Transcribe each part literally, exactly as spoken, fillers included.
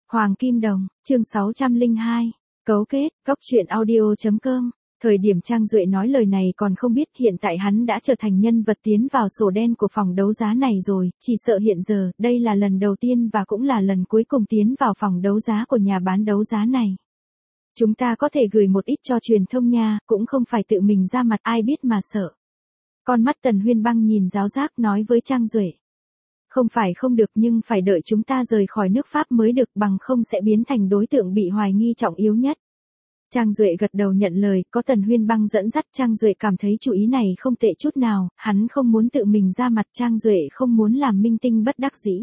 Hoàng Kim Đồng, chương sáu trăm lẻ hai, cấu kết, góc truyện audio.com. Thời điểm Trang Duệ nói lời này còn không biết hiện tại hắn đã trở thành nhân vật tiến vào sổ đen của phòng đấu giá này rồi, chỉ sợ hiện giờ, đây là lần đầu tiên và cũng là lần cuối cùng tiến vào phòng đấu giá của nhà bán đấu giá này. Chúng ta có thể gửi một ít cho truyền thông nha, cũng không phải tự mình ra mặt ai biết mà sợ. Con mắt Tần Huyên Băng nhìn giáo giác nói với Trang Duệ. Không phải không được nhưng phải đợi chúng ta rời khỏi nước Pháp mới được, bằng không sẽ biến thành đối tượng bị hoài nghi trọng yếu nhất. Trang Duệ gật đầu nhận lời, có Tần Huyên Băng dẫn dắt Trang Duệ cảm thấy chủ ý này không tệ chút nào, hắn không muốn tự mình ra mặt, Trang Duệ không muốn làm minh tinh bất đắc dĩ.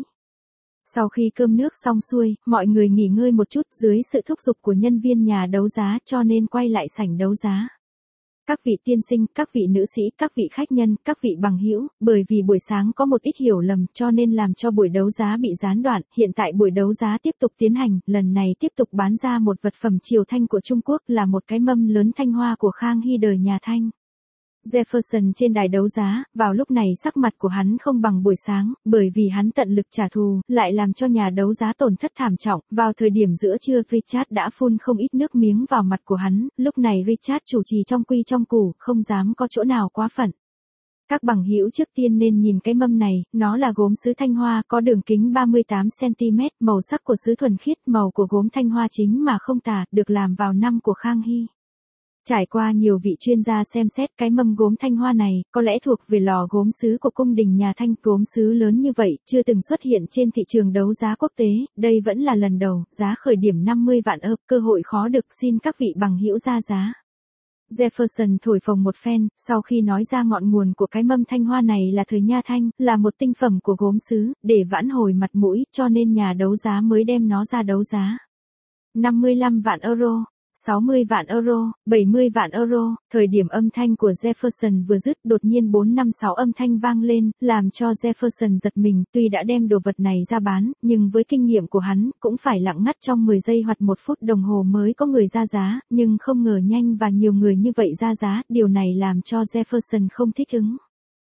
Sau khi cơm nước xong xuôi, mọi người nghỉ ngơi một chút dưới sự thúc giục của nhân viên nhà đấu giá cho nên quay lại sảnh đấu giá. Các vị tiên sinh, các vị nữ sĩ, các vị khách nhân, các vị bằng hữu, bởi vì buổi sáng có một ít hiểu lầm cho nên làm cho buổi đấu giá bị gián đoạn, hiện tại buổi đấu giá tiếp tục tiến hành, lần này tiếp tục bán ra một vật phẩm triều thanh của Trung Quốc là một cái mâm lớn thanh hoa của Khang Hy đời nhà Thanh. Jefferson trên đài đấu giá, vào lúc này sắc mặt của hắn không bằng buổi sáng, bởi vì hắn tận lực trả thù, lại làm cho nhà đấu giá tổn thất thảm trọng, vào thời điểm giữa trưa Richard đã phun không ít nước miếng vào mặt của hắn, lúc này Richard chủ trì trong quy trong củ, không dám có chỗ nào quá phận. Các bằng hữu trước tiên nên nhìn cái mâm này, nó là gốm sứ thanh hoa, có đường kính ba mươi tám xăng ti mét, màu sắc của sứ thuần khiết, màu của gốm thanh hoa chính mà không tả, được làm vào năm của Khang Hy. Trải qua nhiều vị chuyên gia xem xét cái mâm gốm thanh hoa này, có lẽ thuộc về lò gốm sứ của cung đình nhà Thanh, gốm sứ lớn như vậy, chưa từng xuất hiện trên thị trường đấu giá quốc tế, đây vẫn là lần đầu, giá khởi điểm năm mươi vạn ơ, cơ hội khó được, xin các vị bằng hữu ra giá. Jefferson thổi phồng một phen, sau khi nói ra ngọn nguồn của cái mâm thanh hoa này là thời Nha Thanh, là một tinh phẩm của gốm sứ, để vãn hồi mặt mũi, cho nên nhà đấu giá mới đem nó ra đấu giá. năm mươi lăm vạn euro. sáu mươi vạn euro, bảy mươi vạn euro, thời điểm âm thanh của Jefferson vừa dứt đột nhiên bốn năm sáu âm thanh vang lên, làm cho Jefferson giật mình, tuy đã đem đồ vật này ra bán, nhưng với kinh nghiệm của hắn, cũng phải lặng ngắt trong mười giây hoặc một phút đồng hồ mới có người ra giá, nhưng không ngờ nhanh và nhiều người như vậy ra giá, điều này làm cho Jefferson không thích ứng.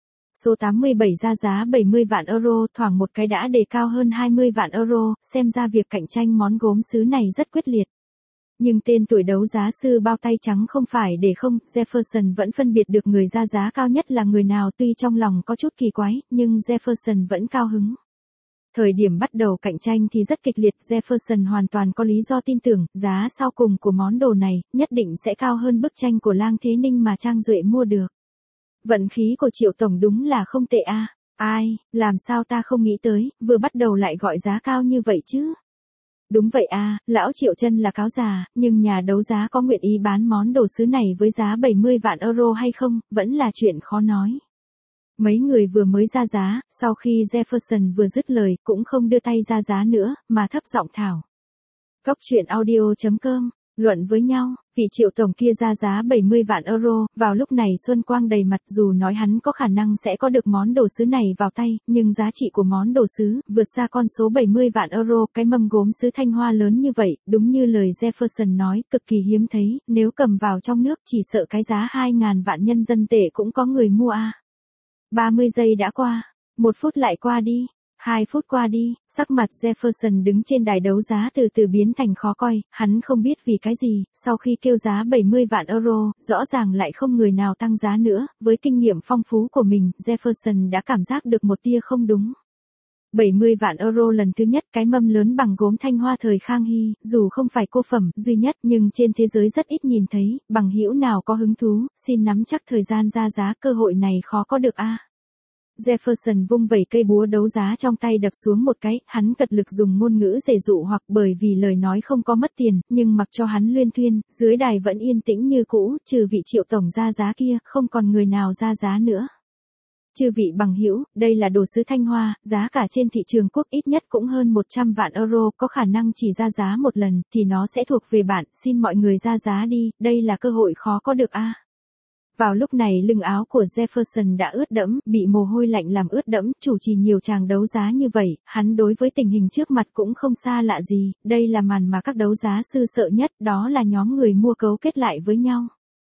Số tám mươi bảy ra giá bảy mươi vạn euro, thoảng một cái đã đề cao hơn hai mươi vạn euro, xem ra việc cạnh tranh món gốm sứ này rất quyết liệt. Nhưng tên tuổi đấu giá sư bao tay trắng không phải để không, Jefferson vẫn phân biệt được người ra giá cao nhất là người nào, tuy trong lòng có chút kỳ quái, nhưng Jefferson vẫn cao hứng. Thời điểm bắt đầu cạnh tranh thì rất kịch liệt, Jefferson hoàn toàn có lý do tin tưởng, giá sau cùng của món đồ này, nhất định sẽ cao hơn bức tranh của Lang Thế Ninh mà Trang Duệ mua được. Vận khí của Triệu Tổng đúng là không tệ a. Ai, làm sao ta không nghĩ tới, vừa bắt đầu lại gọi giá cao như vậy chứ? Đúng vậy à, lão Triệu chân là cáo già, nhưng nhà đấu giá có nguyện ý bán món đồ sứ này với giá bảy mươi vạn euro hay không, vẫn là chuyện khó nói. Mấy người vừa mới ra giá, sau khi Jefferson vừa dứt lời, cũng không đưa tay ra giá nữa, mà thấp giọng thảo. Góc truyện audio.com, luận với nhau, vị Triệu Tổng kia ra giá bảy mươi vạn euro, vào lúc này xuân quang đầy mặt, dù nói hắn có khả năng sẽ có được món đồ sứ này vào tay, nhưng giá trị của món đồ sứ, vượt xa con số bảy mươi vạn euro, cái mâm gốm sứ thanh hoa lớn như vậy, đúng như lời Jefferson nói, cực kỳ hiếm thấy, nếu cầm vào trong nước chỉ sợ cái giá hai ngàn vạn nhân dân tệ cũng có người mua a. À. ba mươi giây đã qua, một phút lại qua đi. Hai phút qua đi, sắc mặt Jefferson đứng trên đài đấu giá từ từ biến thành khó coi, hắn không biết vì cái gì, sau khi kêu giá bảy mươi vạn euro, rõ ràng lại không người nào tăng giá nữa, với kinh nghiệm phong phú của mình, Jefferson đã cảm giác được một tia không đúng. bảy mươi vạn euro lần thứ nhất, cái mâm lớn bằng gốm thanh hoa thời Khang Hy, dù không phải cô phẩm duy nhất nhưng trên thế giới rất ít nhìn thấy, bằng hữu nào có hứng thú, xin nắm chắc thời gian ra giá, cơ hội này khó có được a. À. Jefferson vung vẩy cây búa đấu giá trong tay đập xuống một cái, hắn cật lực dùng ngôn ngữ dễ dụ hoặc bởi vì lời nói không có mất tiền, nhưng mặc cho hắn luyên thuyên, dưới đài vẫn yên tĩnh như cũ, trừ vị Triệu Tổng ra giá kia, không còn người nào ra giá nữa. Chư vị bằng hữu, đây là đồ sứ thanh hoa, giá cả trên thị trường quốc ít nhất cũng hơn một trăm vạn euro, có khả năng chỉ ra giá một lần, thì nó sẽ thuộc về bạn, xin mọi người ra giá đi, đây là cơ hội khó có được a. À. Vào lúc này lưng áo của Jefferson đã ướt đẫm, bị mồ hôi lạnh làm ướt đẫm, chủ trì nhiều tràng đấu giá như vậy, hắn đối với tình hình trước mặt cũng không xa lạ gì, đây là màn mà các đấu giá sư sợ nhất, đó là nhóm người mua cấu kết lại với nhau.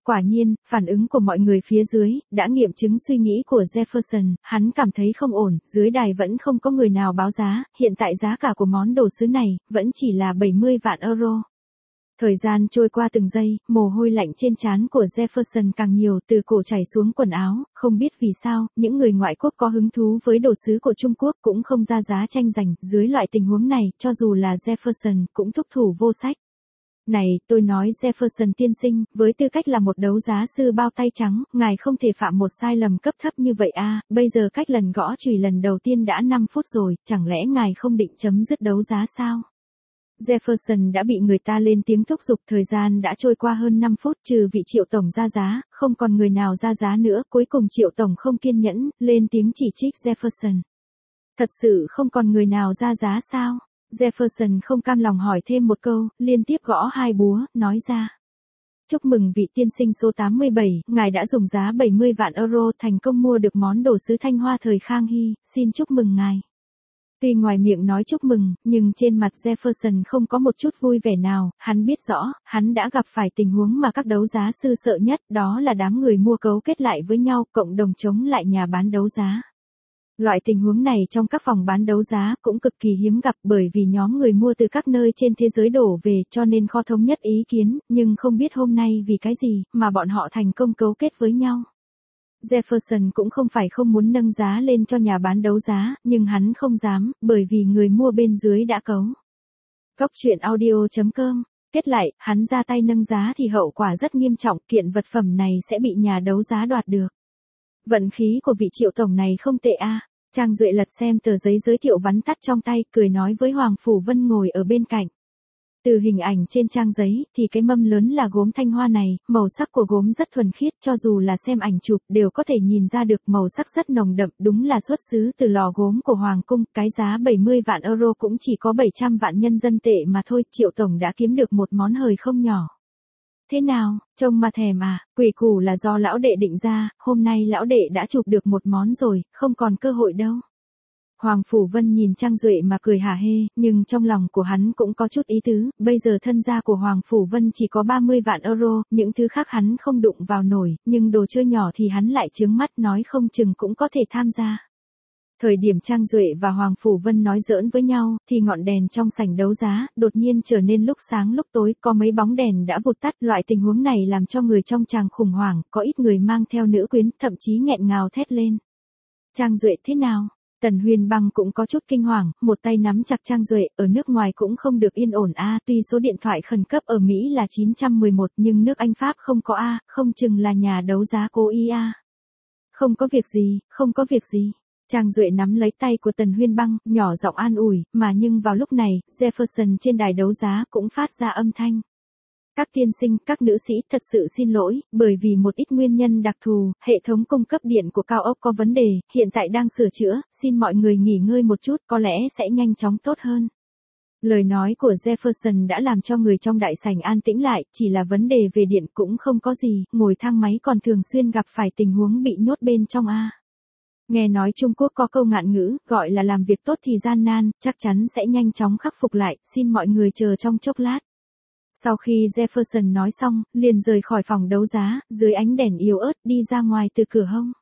Quả nhiên, phản ứng của mọi người phía dưới, đã nghiệm chứng suy nghĩ của Jefferson, hắn cảm thấy không ổn, dưới đài vẫn không có người nào báo giá, hiện tại giá cả của món đồ sứ này, vẫn chỉ là bảy mươi vạn euro. Thời gian trôi qua từng giây, mồ hôi lạnh trên trán của Jefferson càng nhiều từ cổ chảy xuống quần áo, không biết vì sao, những người ngoại quốc có hứng thú với đồ sứ của Trung Quốc cũng không ra giá tranh giành, dưới loại tình huống này, cho dù là Jefferson cũng thúc thủ vô sách. Này, tôi nói Jefferson tiên sinh, với tư cách là một đấu giá sư bao tay trắng, ngài không thể phạm một sai lầm cấp thấp như vậy a. Bây giờ cách lần gõ chùy lần đầu tiên đã năm phút rồi, chẳng lẽ ngài không định chấm dứt đấu giá sao? Jefferson đã bị người ta lên tiếng thúc giục, thời gian đã trôi qua hơn năm phút, trừ vị Triệu tổng ra giá, không còn người nào ra giá nữa, cuối cùng Triệu tổng không kiên nhẫn, lên tiếng chỉ trích Jefferson. Thật sự không còn người nào ra giá sao? Jefferson không cam lòng hỏi thêm một câu, liên tiếp gõ hai búa, nói ra. Chúc mừng vị tiên sinh số tám mươi bảy, ngài đã dùng giá bảy mươi vạn euro thành công mua được món đồ sứ Thanh Hoa thời Khang Hy, xin chúc mừng ngài. Tuy ngoài miệng nói chúc mừng, nhưng trên mặt Jefferson không có một chút vui vẻ nào, hắn biết rõ, hắn đã gặp phải tình huống mà các đấu giá sư sợ nhất, đó là đám người mua cấu kết lại với nhau, cộng đồng chống lại nhà bán đấu giá. Loại tình huống này trong các phòng bán đấu giá cũng cực kỳ hiếm gặp bởi vì nhóm người mua từ các nơi trên thế giới đổ về cho nên khó thống nhất ý kiến, nhưng không biết hôm nay vì cái gì mà bọn họ thành công cấu kết với nhau. Jefferson cũng không phải không muốn nâng giá lên cho nhà bán đấu giá, nhưng hắn không dám, bởi vì người mua bên dưới đã cấu. Góc truyện audio chấm com. Kết lại, hắn ra tay nâng giá thì hậu quả rất nghiêm trọng, kiện vật phẩm này sẽ bị nhà đấu giá đoạt được. Vận khí của vị Triệu tổng này không tệ a. Trang Duệ lật xem tờ giấy giới thiệu vắn tắt trong tay, cười nói với Hoàng Phủ Vân ngồi ở bên cạnh. Từ hình ảnh trên trang giấy, thì cái mâm lớn là gốm Thanh Hoa này, màu sắc của gốm rất thuần khiết, cho dù là xem ảnh chụp, đều có thể nhìn ra được màu sắc rất nồng đậm, đúng là xuất xứ từ lò gốm của Hoàng cung, cái giá bảy mươi vạn euro cũng chỉ có bảy trăm vạn nhân dân tệ mà thôi, Triệu tổng đã kiếm được một món hời không nhỏ. Thế nào, trông mà thèm à, quỷ củ là do lão đệ định ra, hôm nay lão đệ đã chụp được một món rồi, không còn cơ hội đâu. Hoàng Phủ Vân nhìn Trang Duệ mà cười hả hê, nhưng trong lòng của hắn cũng có chút ý tứ, bây giờ thân gia của Hoàng Phủ Vân chỉ có ba mươi vạn euro, những thứ khác hắn không đụng vào nổi, nhưng đồ chơi nhỏ thì hắn lại chướng mắt nói không chừng cũng có thể tham gia. Thời điểm Trang Duệ và Hoàng Phủ Vân nói giỡn với nhau, thì ngọn đèn trong sảnh đấu giá, đột nhiên trở nên lúc sáng lúc tối, có mấy bóng đèn đã vụt tắt, loại tình huống này làm cho người trong tràng khủng hoảng, có ít người mang theo nữ quyến, thậm chí nghẹn ngào thét lên. Trang Duệ thế nào? Tần Huyền Băng cũng có chút kinh hoàng, một tay nắm chặt Trang Duệ, ở nước ngoài cũng không được yên ổn a, tuy số điện thoại khẩn cấp ở Mỹ là chín một một nhưng nước Anh Pháp không có a, không chừng là nhà đấu giá cố ý a. Không có việc gì, không có việc gì. Trang Duệ nắm lấy tay của Tần Huyên Băng, nhỏ giọng an ủi, mà nhưng vào lúc này, Jefferson trên đài đấu giá cũng phát ra âm thanh. Các tiên sinh, các nữ sĩ, thật sự xin lỗi, bởi vì một ít nguyên nhân đặc thù, hệ thống cung cấp điện của cao ốc có vấn đề, hiện tại đang sửa chữa, xin mọi người nghỉ ngơi một chút, có lẽ sẽ nhanh chóng tốt hơn. Lời nói của Jefferson đã làm cho người trong đại sảnh an tĩnh lại, chỉ là vấn đề về điện cũng không có gì, ngồi thang máy còn thường xuyên gặp phải tình huống bị nhốt bên trong a. Nghe nói Trung Quốc có câu ngạn ngữ, gọi là làm việc tốt thì gian nan, chắc chắn sẽ nhanh chóng khắc phục lại, xin mọi người chờ trong chốc lát. Sau khi Jefferson nói xong, liền rời khỏi phòng đấu giá, dưới ánh đèn yếu ớt, đi ra ngoài từ cửa hông.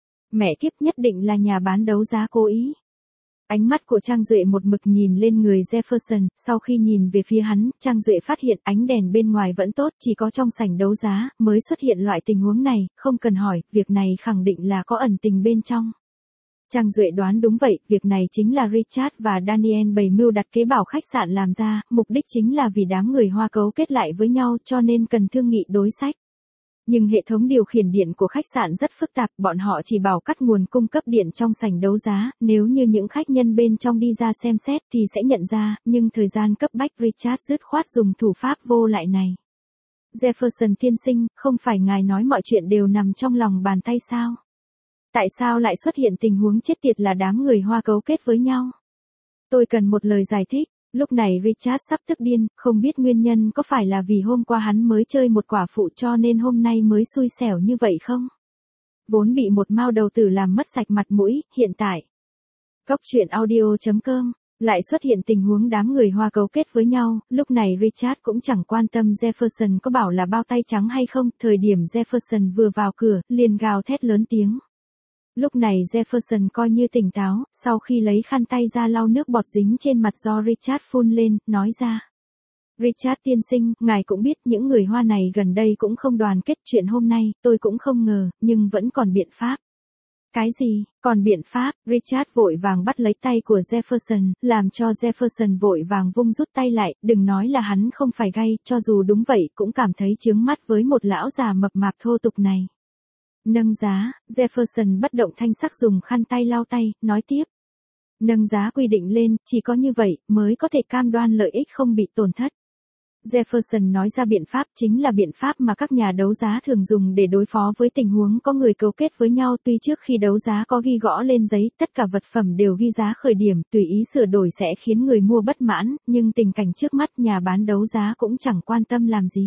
Mẹ kiếp, nhất định là nhà bán đấu giá cố ý. Ánh mắt của Trang Duệ một mực nhìn lên người Jefferson, sau khi nhìn về phía hắn, Trang Duệ phát hiện ánh đèn bên ngoài vẫn tốt, chỉ có trong sảnh đấu giá, mới xuất hiện loại tình huống này, không cần hỏi, việc này khẳng định là có ẩn tình bên trong. Trang Duệ đoán đúng vậy, việc này chính là Richard và Daniel bày mưu đặt kế bảo khách sạn làm ra, mục đích chính là vì đám người Hoa cấu kết lại với nhau cho nên cần thương nghị đối sách. Nhưng hệ thống điều khiển điện của khách sạn rất phức tạp, bọn họ chỉ bảo cắt nguồn cung cấp điện trong sảnh đấu giá, nếu như những khách nhân bên trong đi ra xem xét thì sẽ nhận ra, nhưng thời gian cấp bách Richard dứt khoát dùng thủ pháp vô lại này. Jefferson tiên sinh, không phải ngài nói mọi chuyện đều nằm trong lòng bàn tay sao? Tại sao lại xuất hiện tình huống chết tiệt là đám người Hoa cấu kết với nhau? Tôi cần một lời giải thích. Lúc này Richard sắp tức điên, không biết nguyên nhân có phải là vì hôm qua hắn mới chơi một quả phụ cho nên hôm nay mới xui xẻo như vậy không? Vốn bị một mao đầu tử làm mất sạch mặt mũi, hiện tại. Góc truyện audio chấm com Lại xuất hiện tình huống đám người Hoa cấu kết với nhau, lúc này Richard cũng chẳng quan tâm Jefferson có bảo là bao tay trắng hay không, thời điểm Jefferson vừa vào cửa, liền gào thét lớn tiếng. Lúc này Jefferson coi như tỉnh táo, sau khi lấy khăn tay ra lau nước bọt dính trên mặt do Richard phun lên, nói ra. Richard tiên sinh, ngài cũng biết những người Hoa này gần đây cũng không đoàn kết, chuyện hôm nay, tôi cũng không ngờ, nhưng vẫn còn biện pháp. Cái gì, còn biện pháp? Richard vội vàng bắt lấy tay của Jefferson, làm cho Jefferson vội vàng vung rút tay lại, đừng nói là hắn không phải gay, cho dù đúng vậy cũng cảm thấy chướng mắt với một lão già mập mạp thô tục này. Nâng giá, Jefferson bất động thanh sắc dùng khăn tay lau tay, nói tiếp. Nâng giá quy định lên, chỉ có như vậy, mới có thể cam đoan lợi ích không bị tổn thất. Jefferson nói ra biện pháp chính là biện pháp mà các nhà đấu giá thường dùng để đối phó với tình huống có người cấu kết với nhau, tuy trước khi đấu giá có ghi gõ lên giấy, tất cả vật phẩm đều ghi giá khởi điểm, tùy ý sửa đổi sẽ khiến người mua bất mãn, nhưng tình cảnh trước mắt nhà bán đấu giá cũng chẳng quan tâm làm gì.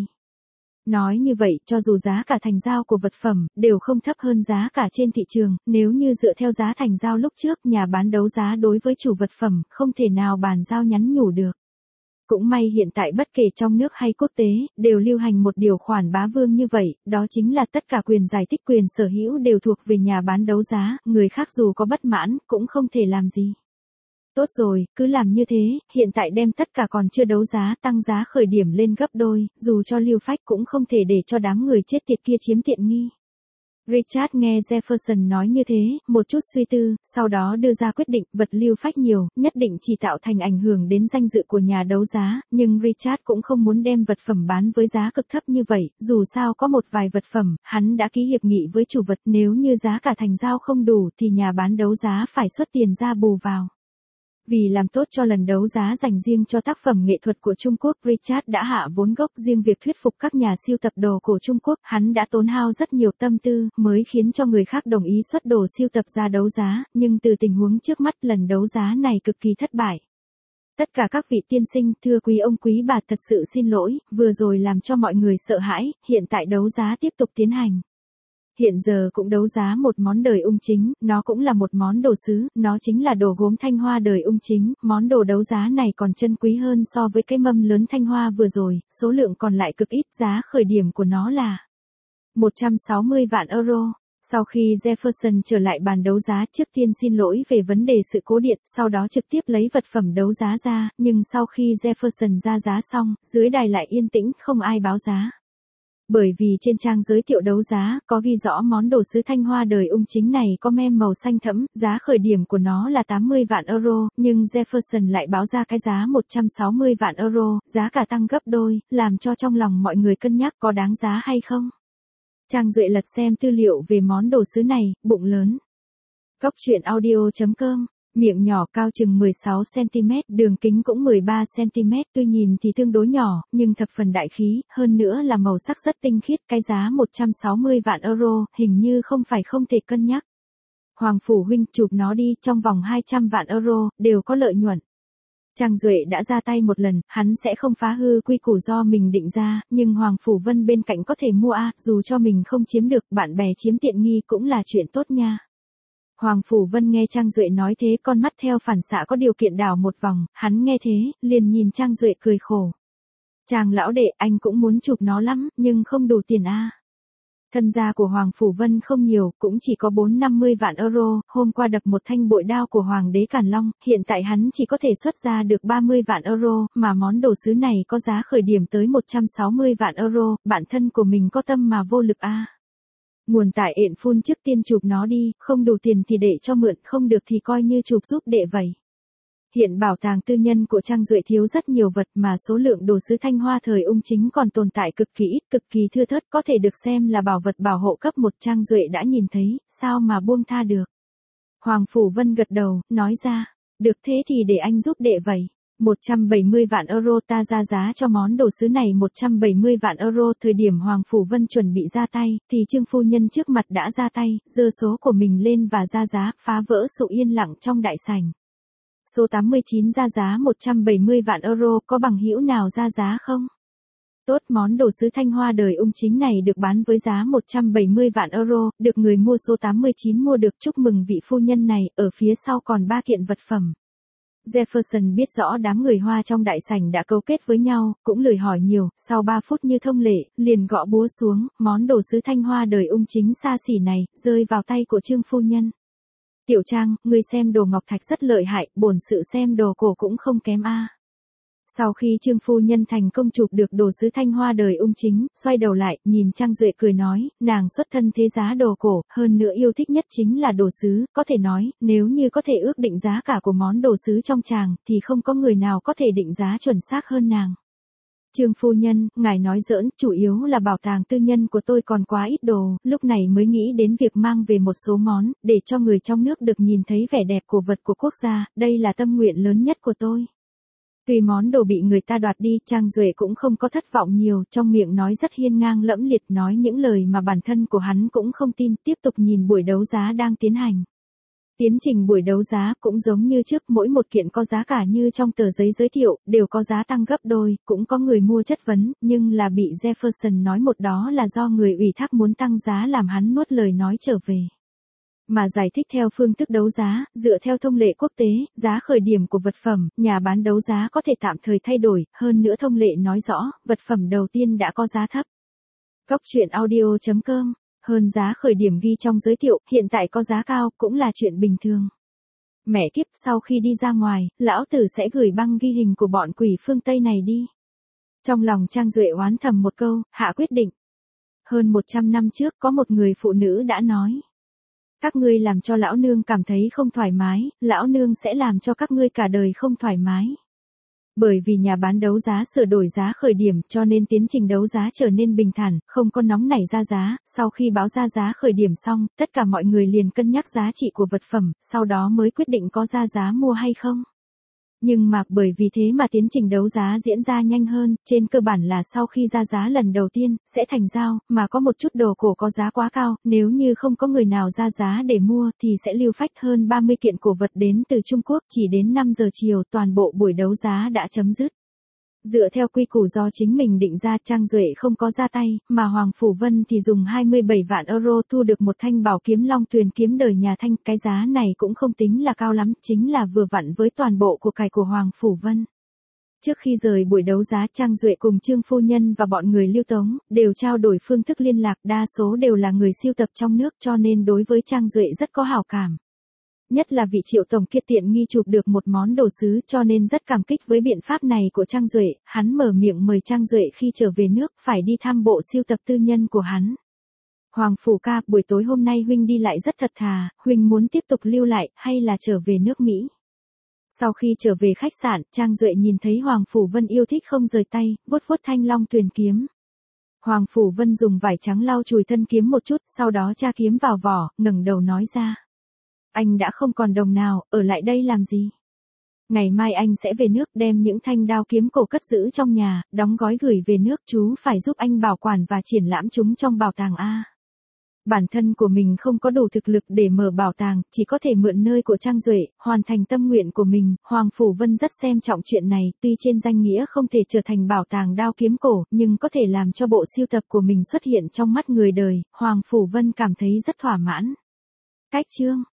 Nói như vậy, cho dù giá cả thành giao của vật phẩm, đều không thấp hơn giá cả trên thị trường, nếu như dựa theo giá thành giao lúc trước, nhà bán đấu giá đối với chủ vật phẩm, không thể nào bàn giao nhắn nhủ được. Cũng may hiện tại bất kể trong nước hay quốc tế, đều lưu hành một điều khoản bá vương như vậy, đó chính là tất cả quyền giải thích quyền sở hữu đều thuộc về nhà bán đấu giá, người khác dù có bất mãn, cũng không thể làm gì. Tốt rồi, cứ làm như thế, hiện tại đem tất cả còn chưa đấu giá tăng giá khởi điểm lên gấp đôi, dù cho lưu phách cũng không thể để cho đám người chết tiệt kia chiếm tiện nghi. Richard nghe Jefferson nói như thế, một chút suy tư, sau đó đưa ra quyết định, vật lưu phách nhiều, nhất định chỉ tạo thành ảnh hưởng đến danh dự của nhà đấu giá, nhưng Richard cũng không muốn đem vật phẩm bán với giá cực thấp như vậy, dù sao có một vài vật phẩm, hắn đã ký hiệp nghị với chủ vật, nếu như giá cả thành giao không đủ thì nhà bán đấu giá phải xuất tiền ra bù vào. Vì làm tốt cho lần đấu giá dành riêng cho tác phẩm nghệ thuật của Trung Quốc, Richard đã hạ vốn gốc riêng việc thuyết phục các nhà sưu tập đồ cổ Trung Quốc, hắn đã tốn hao rất nhiều tâm tư, mới khiến cho người khác đồng ý xuất đồ sưu tập ra đấu giá, nhưng từ tình huống trước mắt lần đấu giá này cực kỳ thất bại. Tất cả các vị tiên sinh, thưa quý ông quý bà, thật sự xin lỗi, vừa rồi làm cho mọi người sợ hãi, hiện tại đấu giá tiếp tục tiến hành. Hiện giờ cũng đấu giá một món đời ung chính, nó cũng là một món đồ sứ, nó chính là đồ gốm Thanh Hoa đời ung chính, món đồ đấu giá này còn chân quý hơn so với cái mâm lớn Thanh Hoa vừa rồi, số lượng còn lại cực ít, giá khởi điểm của nó là một trăm sáu mươi vạn euro. Sau khi Jefferson trở lại bàn đấu giá, trước tiên xin lỗi về vấn đề sự cố điện, sau đó trực tiếp lấy vật phẩm đấu giá ra, nhưng sau khi Jefferson ra giá xong, dưới đài lại yên tĩnh, không ai báo giá. Bởi vì trên trang giới thiệu đấu giá, có ghi rõ món đồ sứ Thanh Hoa đời ung chính này có mem màu xanh thẫm, giá khởi điểm của nó là tám mươi vạn euro, nhưng Jefferson lại báo ra cái giá một trăm sáu mươi vạn euro, giá cả tăng gấp đôi, làm cho trong lòng mọi người cân nhắc có đáng giá hay không. Trang Duệ lật xem tư liệu về món đồ sứ này, bụng lớn. Góc truyện audio chấm com. Miệng nhỏ, cao chừng mười sáu xăng ti mét, đường kính cũng mười ba xăng ti mét, tuy nhìn thì tương đối nhỏ, nhưng thập phần đại khí, hơn nữa là màu sắc rất tinh khiết, cái giá một trăm sáu mươi vạn euro, hình như không phải không thể cân nhắc. Hoàng Phủ huynh, chụp nó đi, trong vòng hai trăm vạn euro, đều có lợi nhuận. Trang Duệ đã ra tay một lần, hắn sẽ không phá hư quy củ do mình định ra, nhưng Hoàng Phủ Vân bên cạnh có thể mua a, dù cho mình không chiếm được, bạn bè chiếm tiện nghi cũng là chuyện tốt nha. Hoàng Phủ Vân nghe Trang Duệ nói thế, con mắt theo phản xạ có điều kiện đảo một vòng, hắn nghe thế, liền nhìn Trang Duệ cười khổ. Trang lão đệ, anh cũng muốn chụp nó lắm, nhưng không đủ tiền a. Thân gia của Hoàng Phủ Vân không nhiều, cũng chỉ có bốn năm mươi vạn euro, hôm qua đập một thanh bội đao của Hoàng đế Càn Long, hiện tại hắn chỉ có thể xuất ra được ba mươi vạn euro, mà món đồ sứ này có giá khởi điểm tới một trăm sáu mươi vạn euro, bản thân của mình có tâm mà vô lực a. Nguồn tại ện phun trước tiên chụp nó đi, không đủ tiền thì để cho mượn, không được thì coi như chụp giúp đệ vậy. Hiện bảo tàng tư nhân của Trang Duệ thiếu rất nhiều vật mà số lượng đồ sứ Thanh Hoa thời ung chính còn tồn tại cực kỳ ít, cực kỳ thưa thớt, có thể được xem là bảo vật bảo hộ cấp một. Trang Duệ đã nhìn thấy, sao mà buông tha được. Hoàng Phủ Vân gật đầu, nói ra, được thế thì để anh giúp đệ vậy. một trăm bảy mươi vạn euro, ta ra giá cho món đồ sứ này một trăm bảy mươi vạn euro. Thời điểm Hoàng Phủ Vân chuẩn bị ra tay, thì Trương phu nhân trước mặt đã ra tay, giơ số của mình lên và ra giá, phá vỡ sự yên lặng trong đại sảnh. Số tám mươi chín ra giá một trăm bảy mươi vạn euro, có bằng hữu nào ra giá không? Tốt, món đồ sứ Thanh Hoa đời ung chính này được bán với giá một trăm bảy mươi vạn euro, được người mua số tám mươi chín mua được, chúc mừng vị phu nhân này, ở phía sau còn ba kiện vật phẩm. Jefferson biết rõ đám người Hoa trong đại sảnh đã cấu kết với nhau, cũng lười hỏi nhiều, sau ba phút như thông lệ, liền gõ búa xuống, món đồ sứ Thanh Hoa đời ung chính xa xỉ này, rơi vào tay của Trương phu nhân. Tiểu Trang, ngươi xem đồ ngọc thạch rất lợi hại, bổn sự xem đồ cổ cũng không kém a. Sau khi Trương phu nhân thành công chụp được đồ sứ Thanh Hoa đời ung chính, xoay đầu lại, nhìn Trang Duệ cười nói, nàng xuất thân thế giá đồ cổ, hơn nữa yêu thích nhất chính là đồ sứ, có thể nói, nếu như có thể ước định giá cả của món đồ sứ trong tràng, thì không có người nào có thể định giá chuẩn xác hơn nàng. Trương phu nhân, ngài nói giỡn, chủ yếu là bảo tàng tư nhân của tôi còn quá ít đồ, lúc này mới nghĩ đến việc mang về một số món, để cho người trong nước được nhìn thấy vẻ đẹp cổ vật của quốc gia, đây là tâm nguyện lớn nhất của tôi. Tuy món đồ bị người ta đoạt đi, Trang Duệ cũng không có thất vọng nhiều, trong miệng nói rất hiên ngang lẫm liệt, nói những lời mà bản thân của hắn cũng không tin, tiếp tục nhìn buổi đấu giá đang tiến hành. Tiến trình buổi đấu giá cũng giống như trước, mỗi một kiện có giá cả như trong tờ giấy giới thiệu, đều có giá tăng gấp đôi, cũng có người mua chất vấn, nhưng là bị Jefferson nói một đó là do người ủy thác muốn tăng giá làm hắn nuốt lời nói trở về. Mà giải thích theo phương thức đấu giá, dựa theo thông lệ quốc tế, giá khởi điểm của vật phẩm, nhà bán đấu giá có thể tạm thời thay đổi, hơn nữa thông lệ nói rõ, vật phẩm đầu tiên đã có giá thấp. Cóc truyện audio chấm com, hơn giá khởi điểm ghi trong giới thiệu, hiện tại có giá cao, cũng là chuyện bình thường. Mẹ kiếp, sau khi đi ra ngoài, lão tử sẽ gửi băng ghi hình của bọn quỷ phương Tây này đi. Trong lòng Trang Duệ oán thầm một câu, hạ quyết định. Hơn một trăm năm trước có một người phụ nữ đã nói. Các ngươi làm cho lão nương cảm thấy không thoải mái, lão nương sẽ làm cho các ngươi cả đời không thoải mái. Bởi vì nhà bán đấu giá sửa đổi giá khởi điểm cho nên tiến trình đấu giá trở nên bình thản, không có nóng nảy ra giá, sau khi báo ra giá khởi điểm xong, tất cả mọi người liền cân nhắc giá trị của vật phẩm, sau đó mới quyết định có ra giá mua hay không. Nhưng mà bởi vì thế mà tiến trình đấu giá diễn ra nhanh hơn, trên cơ bản là sau khi ra giá lần đầu tiên, sẽ thành giao, mà có một chút đồ cổ có giá quá cao, nếu như không có người nào ra giá để mua thì sẽ lưu phách hơn ba mươi kiện cổ vật đến từ Trung Quốc, chỉ đến năm giờ chiều toàn bộ buổi đấu giá đã chấm dứt. Dựa theo quy củ do chính mình định ra, Trang Duệ không có ra tay, mà Hoàng Phủ Vân thì dùng hai mươi bảy vạn euro thu được một thanh bảo kiếm Long Tuyền kiếm đời nhà Thanh, cái giá này cũng không tính là cao lắm, chính là vừa vặn với toàn bộ của cải của Hoàng Phủ Vân. Trước khi rời buổi đấu giá, Trang Duệ cùng Trương phu nhân và bọn người lưu tống, đều trao đổi phương thức liên lạc, đa số đều là người sưu tập trong nước cho nên đối với Trang Duệ rất có hảo cảm. Nhất là vị Triệu tổng kia tiện nghi chụp được một món đồ sứ cho nên rất cảm kích với biện pháp này của Trang Duệ, hắn mở miệng mời Trang Duệ khi trở về nước phải đi thăm bộ sưu tập tư nhân của hắn. Hoàng Phủ ca, buổi tối hôm nay huynh đi lại rất thật thà, huynh muốn tiếp tục lưu lại hay là trở về nước Mỹ? Sau khi trở về khách sạn, Trang Duệ nhìn thấy Hoàng Phủ Vân yêu thích không rời tay, vuốt vuốt thanh Long Tuyền kiếm. Hoàng Phủ Vân dùng vải trắng lau chùi thân kiếm một chút, sau đó tra kiếm vào vỏ, ngẩng đầu nói ra. Anh đã không còn đồng nào, ở lại đây làm gì? Ngày mai anh sẽ về nước đem những thanh đao kiếm cổ cất giữ trong nhà, đóng gói gửi về nước, chú phải giúp anh bảo quản và triển lãm chúng trong bảo tàng A. Bản thân của mình không có đủ thực lực để mở bảo tàng, chỉ có thể mượn nơi của Trang Duệ, hoàn thành tâm nguyện của mình. Hoàng Phủ Vân rất xem trọng chuyện này, tuy trên danh nghĩa không thể trở thành bảo tàng đao kiếm cổ, nhưng có thể làm cho bộ sưu tập của mình xuất hiện trong mắt người đời, Hoàng Phủ Vân cảm thấy rất thỏa mãn. Cách chương